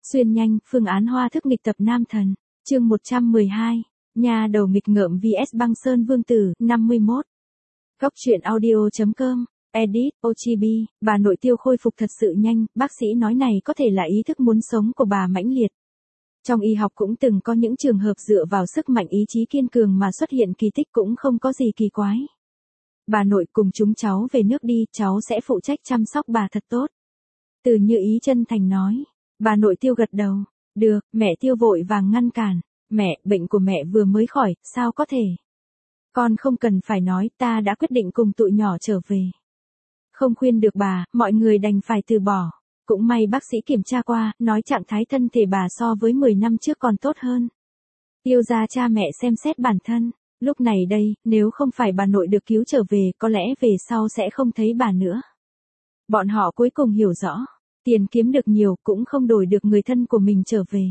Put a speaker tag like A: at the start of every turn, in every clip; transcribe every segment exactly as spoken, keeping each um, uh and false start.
A: Xuyên nhanh, phương án hoa thức nghịch tập nam thần. Chương một trăm mười hai. Nhà đầu nghịch ngợm vs băng sơn vương tử, năm mươi mốt. Góc truyện audio.com. Edit, ô giê bê, bà nội Tiêu khôi phục thật sự nhanh, bác sĩ nói này có thể là ý thức muốn sống của bà mãnh liệt. Trong y học cũng từng có những trường hợp dựa vào sức mạnh ý chí kiên cường mà xuất hiện kỳ tích cũng không có gì kỳ quái. Bà nội cùng chúng cháu về nước đi, cháu sẽ phụ trách chăm sóc bà thật tốt. Từ Như Ý chân thành nói. Bà nội Tiêu gật đầu. Được, mẹ Tiêu vội vàng ngăn cản. Mẹ, bệnh của mẹ vừa mới khỏi, sao có thể? Con không cần phải nói, ta đã quyết định cùng tụi nhỏ trở về. Không khuyên được bà, mọi người đành phải từ bỏ. Cũng may bác sĩ kiểm tra qua, nói trạng thái thân thể bà so với mười năm trước còn tốt hơn. Tiêu ra cha mẹ xem xét bản thân. Lúc này đây, nếu không phải bà nội được cứu trở về, có lẽ về sau sẽ không thấy bà nữa. Bọn họ cuối cùng hiểu rõ. Tiền kiếm được nhiều cũng không đổi được người thân của mình trở về.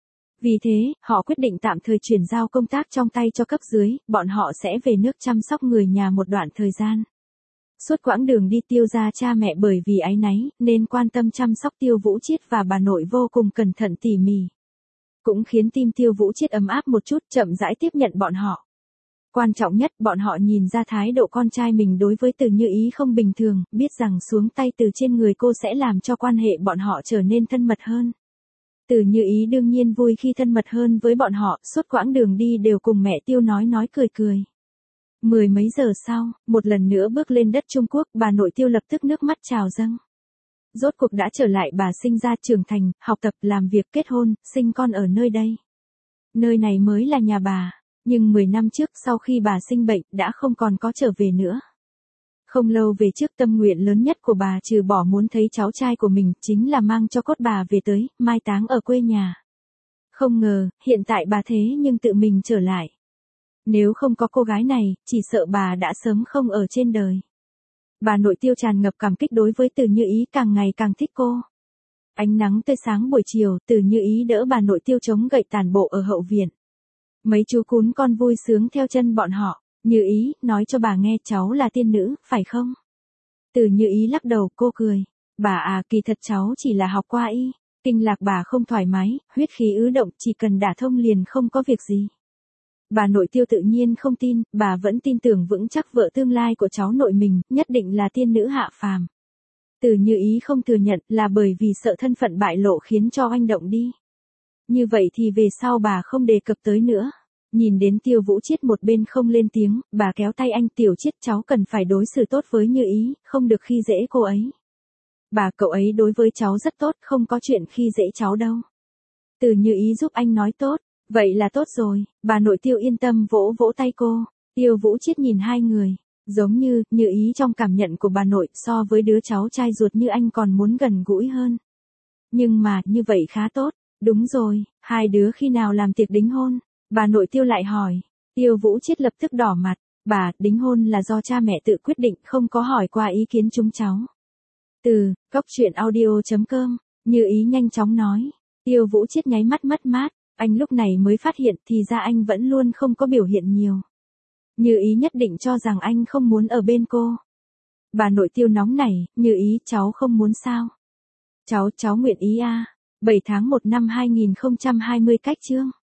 A: Vì thế, họ quyết định tạm thời chuyển giao công tác trong tay cho cấp dưới, bọn họ sẽ về nước chăm sóc người nhà một đoạn thời gian. Suốt quãng đường đi Tiêu ra cha mẹ bởi vì áy náy, nên quan tâm chăm sóc Tiêu Vũ Chiết và bà nội vô cùng cẩn thận tỉ mỉ. Cũng khiến tim Tiêu Vũ Chiết ấm áp một chút, chậm rãi tiếp nhận bọn họ. Quan trọng nhất, bọn họ nhìn ra thái độ con trai mình đối với Từ Như Ý không bình thường, biết rằng xuống tay từ trên người cô sẽ làm cho quan hệ bọn họ trở nên thân mật hơn. Từ Như Ý đương nhiên vui khi thân mật hơn với bọn họ, suốt quãng đường đi đều cùng mẹ Tiêu nói nói cười cười. Mười mấy giờ sau, một lần nữa bước lên đất Trung Quốc, bà nội Tiêu lập tức nước mắt trào dâng. Rốt cuộc đã trở lại, bà sinh ra trưởng thành, học tập, làm việc, kết hôn, sinh con ở nơi đây. Nơi này mới là nhà bà. Nhưng mười năm trước sau khi bà sinh bệnh, đã không còn có trở về nữa. Không lâu về trước tâm nguyện lớn nhất của bà trừ bỏ muốn thấy cháu trai của mình, chính là mang cho cốt bà về tới, mai táng ở quê nhà. Không ngờ, hiện tại bà thế nhưng tự mình trở lại. Nếu không có cô gái này, chỉ sợ bà đã sớm không ở trên đời. Bà nội Tiêu tràn ngập cảm kích đối với Từ Như Ý, càng ngày càng thích cô. Ánh nắng tươi sáng buổi chiều, Từ Như Ý đỡ bà nội Tiêu chống gậy tàn bộ ở hậu viện. Mấy chú cún con vui sướng theo chân bọn họ. Như Ý, nói cho bà nghe cháu là tiên nữ, phải không? Từ Như Ý lắc đầu, cô cười. Bà à, kỳ thật cháu chỉ là học qua y. Kinh lạc bà không thoải mái, huyết khí ứ động, chỉ cần đả thông liền không có việc gì. Bà nội Tiêu tự nhiên không tin, bà vẫn tin tưởng vững chắc vợ tương lai của cháu nội mình, nhất định là tiên nữ hạ phàm. Từ Như Ý không thừa nhận là bởi vì sợ thân phận bại lộ khiến cho oanh động đi. Như vậy thì về sau bà không đề cập tới nữa. Nhìn đến Tiêu Vũ Chiết một bên không lên tiếng, bà kéo tay anh, Tiểu Chiết, cháu cần phải đối xử tốt với Như Ý, không được khi dễ cô ấy. Bà, cậu ấy đối với cháu rất tốt, không có chuyện khi dễ cháu đâu. Từ Như Ý giúp anh nói tốt, vậy là tốt rồi, bà nội Tiêu yên tâm vỗ vỗ tay cô. Tiêu Vũ Chiết nhìn hai người, giống như, Như Ý trong cảm nhận của bà nội so với đứa cháu trai ruột như anh còn muốn gần gũi hơn. Nhưng mà, như vậy khá tốt, đúng rồi, hai đứa khi nào làm tiệc đính hôn? Bà nội Tiêu lại hỏi. Tiêu Vũ Chiết lập tức đỏ mặt. Bà, đính hôn là do cha mẹ tự quyết định, không có hỏi qua ý kiến chúng cháu. Từ, góc truyện audio.com, Như Ý nhanh chóng nói. Tiêu Vũ Chiết nháy mắt mất mát. Anh lúc này mới phát hiện thì ra anh vẫn luôn không có biểu hiện nhiều. Như Ý nhất định cho rằng anh không muốn ở bên cô. Bà nội Tiêu nóng nảy. Như Ý, cháu không muốn sao? Cháu, cháu nguyện ý à. bảy tháng một năm hai nghìn không trăm hai mươi cách chương.